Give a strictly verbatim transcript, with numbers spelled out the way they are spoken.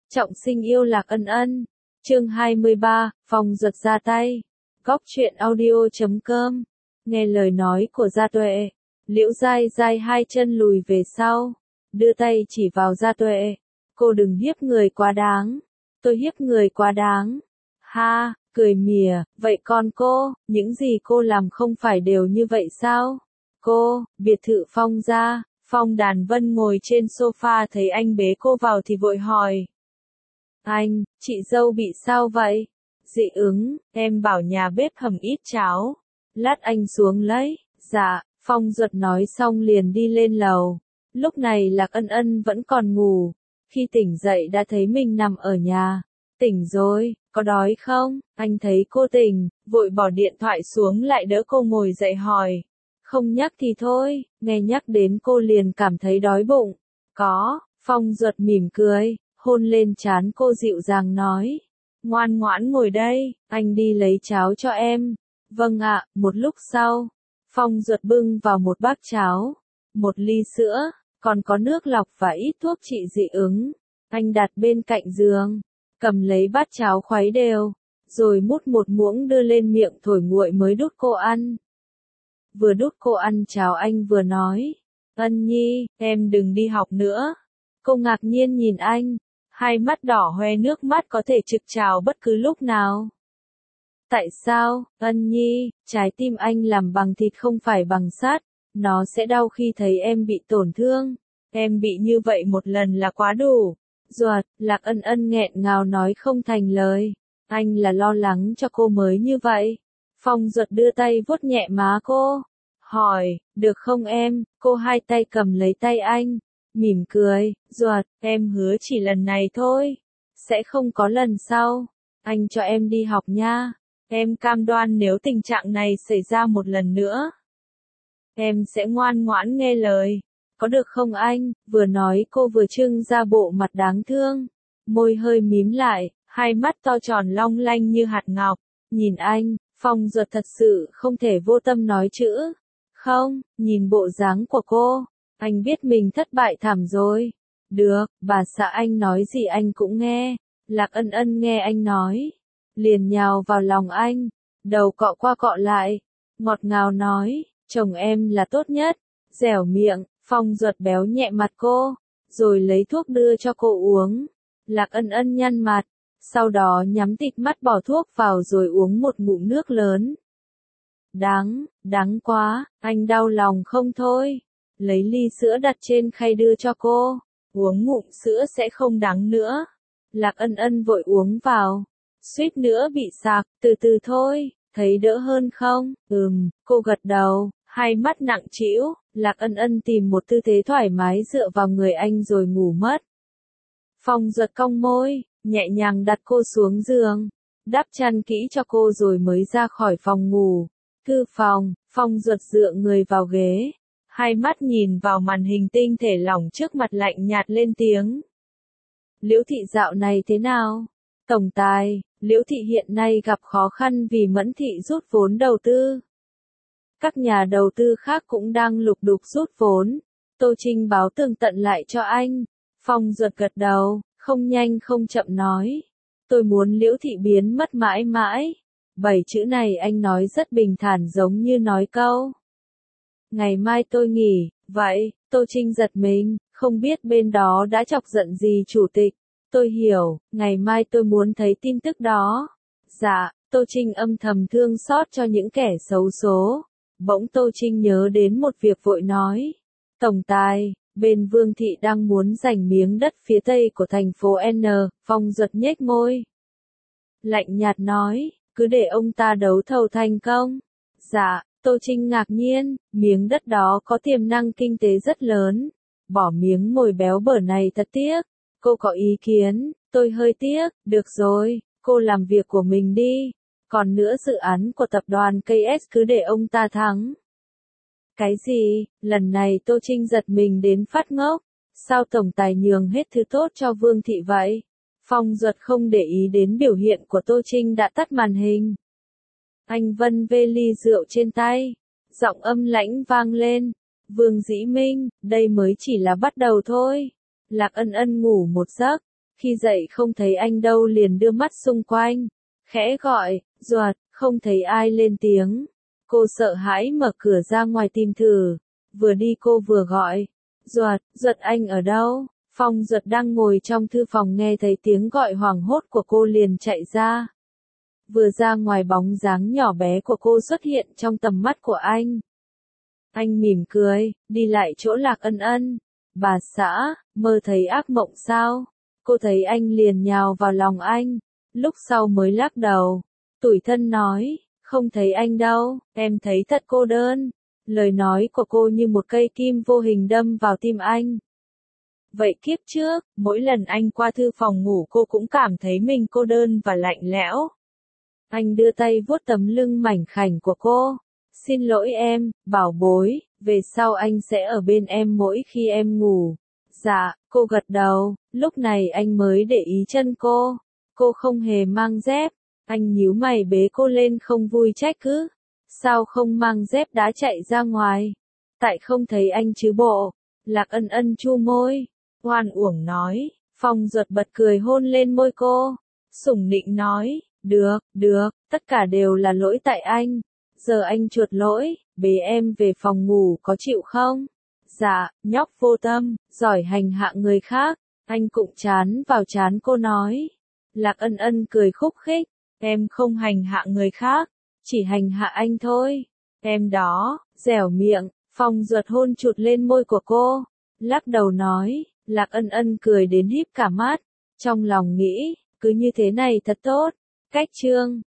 Trọng sinh yêu Lạc Ân Ân. Chương hai mươi ba, Phong Duật ra tay. Góc truyện audio chấm com. Nghe lời nói của Gia Tuệ, Liễu Giai Giai hai chân lùi về sau, đưa tay chỉ vào Gia Tuệ. Cô đừng hiếp người quá đáng. Tôi hiếp người quá đáng. Ha, cười mỉa, vậy còn cô, những gì cô làm không phải đều như vậy sao? Cô, biệt thự Phong gia. Phong Đàn Vân ngồi trên sofa thấy anh bế cô vào thì vội hỏi. Anh, chị dâu bị sao vậy? Dị ứng, em bảo nhà bếp hầm ít cháo. Lát anh xuống lấy. Dạ, Phong Duật nói xong liền đi lên lầu. Lúc này Lạc Ân Ân vẫn còn ngủ. Khi tỉnh dậy đã thấy mình nằm ở nhà. Tỉnh rồi, có đói không? Anh thấy cô tỉnh, vội bỏ điện thoại xuống lại đỡ cô ngồi dậy hỏi. Không nhắc thì thôi, nghe nhắc đến cô liền cảm thấy đói bụng. Có, Phong Duật mỉm cười, hôn lên trán cô dịu dàng nói. Ngoan ngoãn ngồi đây, anh đi lấy cháo cho em. Vâng ạ, một lúc sau, Phong Duật bưng vào một bát cháo, một ly sữa, còn có nước lọc và ít thuốc trị dị ứng. Anh đặt bên cạnh giường, cầm lấy bát cháo khuấy đều, rồi múc một muỗng đưa lên miệng thổi nguội mới đút cô ăn. Vừa đút cô ăn cháo anh vừa nói, Ân Nhi, em đừng đi học nữa. Cô ngạc nhiên nhìn anh, hai mắt đỏ hoe nước mắt có thể trực trào bất cứ lúc nào. Tại sao, Ân Nhi, trái tim anh làm bằng thịt không phải bằng sắt, nó sẽ đau khi thấy em bị tổn thương. Em bị như vậy một lần là quá đủ. Duật, Lạc Ân Ân nghẹn ngào nói không thành lời. Anh là lo lắng cho cô mới như vậy. Phong Duật đưa tay vuốt nhẹ má cô. Hỏi, được không em? Cô hai tay cầm lấy tay anh. Mỉm cười, Duật, em hứa chỉ lần này thôi. Sẽ không có lần sau. Anh cho em đi học nha. Em cam đoan nếu tình trạng này xảy ra một lần nữa, em sẽ ngoan ngoãn nghe lời. Có được không anh? Vừa nói cô vừa trưng ra bộ mặt đáng thương. Môi hơi mím lại, hai mắt to tròn long lanh như hạt ngọc. Nhìn anh, Phong Duật thật sự không thể vô tâm nói chữ. Không, nhìn bộ dáng của cô, anh biết mình thất bại thảm rồi. Được, bà xã anh nói gì anh cũng nghe. Lạc Ân Ân nghe anh nói, liền nhào vào lòng anh, đầu cọ qua cọ lại, ngọt ngào nói, chồng em là tốt nhất. Dẻo miệng, Phong Duật béo nhẹ mặt cô, rồi lấy thuốc đưa cho cô uống. Lạc Ân Ân nhăn mặt, sau đó nhắm tịt mắt bỏ thuốc vào rồi uống một ngụm nước lớn. Đắng, đắng quá, anh đau lòng không thôi. Lấy ly sữa đặt trên khay đưa cho cô, uống ngụm sữa sẽ không đắng nữa. Lạc Ân Ân vội uống vào, suýt nữa bị sặc, từ từ thôi, thấy đỡ hơn không? Ừm, cô gật đầu, hai mắt nặng trĩu. Lạc Ân Ân tìm một tư thế thoải mái dựa vào người anh rồi ngủ mất. Phong Duật cong môi, nhẹ nhàng đặt cô xuống giường, đắp chăn kỹ cho cô rồi mới ra khỏi phòng ngủ. Thư phòng, Phong Duật dựa người vào ghế, hai mắt nhìn vào màn hình tinh thể lỏng trước mặt lạnh nhạt lên tiếng. Liễu thị dạo này thế nào? Tổng tài, Liễu thị hiện nay gặp khó khăn vì Mẫn thị rút vốn đầu tư. Các nhà đầu tư khác cũng đang lục đục rút vốn. Tô Trinh báo tường tận lại cho anh. Phong Duật gật đầu, không nhanh không chậm nói. Tôi muốn Liễu thị biến mất mãi mãi. Bảy chữ này anh nói rất bình thản giống như nói câu. Ngày mai tôi nghỉ, vậy, Tô Trinh giật mình, không biết bên đó đã chọc giận gì chủ tịch. Tôi hiểu, ngày mai tôi muốn thấy tin tức đó. Dạ, Tô Trinh âm thầm thương xót cho những kẻ xấu số. Bỗng Tô Trinh nhớ đến một việc vội nói. Tổng tài, bên Vương thị đang muốn giành miếng đất phía tây của thành phố N. Phong Duật nhếch môi. Lạnh nhạt nói, cứ để ông ta đấu thầu thành công. Dạ, Tô Trinh ngạc nhiên, miếng đất đó có tiềm năng kinh tế rất lớn. Bỏ miếng mồi béo bở này thật tiếc. Cô có ý kiến, tôi hơi tiếc, được rồi, cô làm việc của mình đi. Còn nữa dự án của tập đoàn ca ét cứ để ông ta thắng. Cái gì? Lần này Tô Trinh giật mình đến phát ngốc. Sao tổng tài nhường hết thứ tốt cho Vương thị vậy? Phong Duật không để ý đến biểu hiện của Tô Trinh đã tắt màn hình. Anh vân vê ly rượu trên tay. Giọng âm lãnh vang lên. Vương Dĩ Minh, đây mới chỉ là bắt đầu thôi. Lạc Ân Ân ngủ một giấc. Khi dậy không thấy anh đâu liền đưa mắt xung quanh, khẽ gọi, Duật, không thấy ai lên tiếng. Cô sợ hãi mở cửa ra ngoài tìm thử, vừa đi cô vừa gọi, Duật, Duật anh ở đâu? Phong Duật đang ngồi trong thư phòng nghe thấy tiếng gọi hoảng hốt của cô liền chạy ra. Vừa ra ngoài bóng dáng nhỏ bé của cô xuất hiện trong tầm mắt của anh. Anh mỉm cười, đi lại chỗ Lạc Ân Ân. Bà xã, mơ thấy ác mộng sao? Cô thấy anh liền nhào vào lòng anh, lúc sau mới lắc đầu. Tủi thân nói, không thấy anh đâu, em thấy thật cô đơn. Lời nói của cô như một cây kim vô hình đâm vào tim anh. Vậy kiếp trước, mỗi lần anh qua thư phòng ngủ cô cũng cảm thấy mình cô đơn và lạnh lẽo. Anh đưa tay vuốt tấm lưng mảnh khảnh của cô. Xin lỗi em, bảo bối, về sau anh sẽ ở bên em mỗi khi em ngủ. Dạ, cô gật đầu, lúc này anh mới để ý chân cô. Cô không hề mang dép. Anh nhíu mày bế cô lên không vui trách cứ. Sao không mang dép đã chạy ra ngoài? Tại không thấy anh chứ bộ. Lạc Ân Ân chu môi. Oan uổng nói. Phong Duật bật cười hôn lên môi cô. Sủng nịnh nói. Được, được, tất cả đều là lỗi tại anh. Giờ anh chuột lỗi, bế em về phòng ngủ có chịu không? Dạ, nhóc vô tâm, giỏi hành hạ người khác. Anh cụng chán vào chán cô nói. Lạc Ân Ân cười khúc khích. Em không hành hạ người khác, chỉ hành hạ anh thôi. Em đó, dẻo miệng. Phong Duật hôn chụt lên môi của cô. Lắc đầu nói. Lạc Ân Ân cười đến híp cả mắt. Trong lòng nghĩ, cứ như thế này thật tốt. Cách chương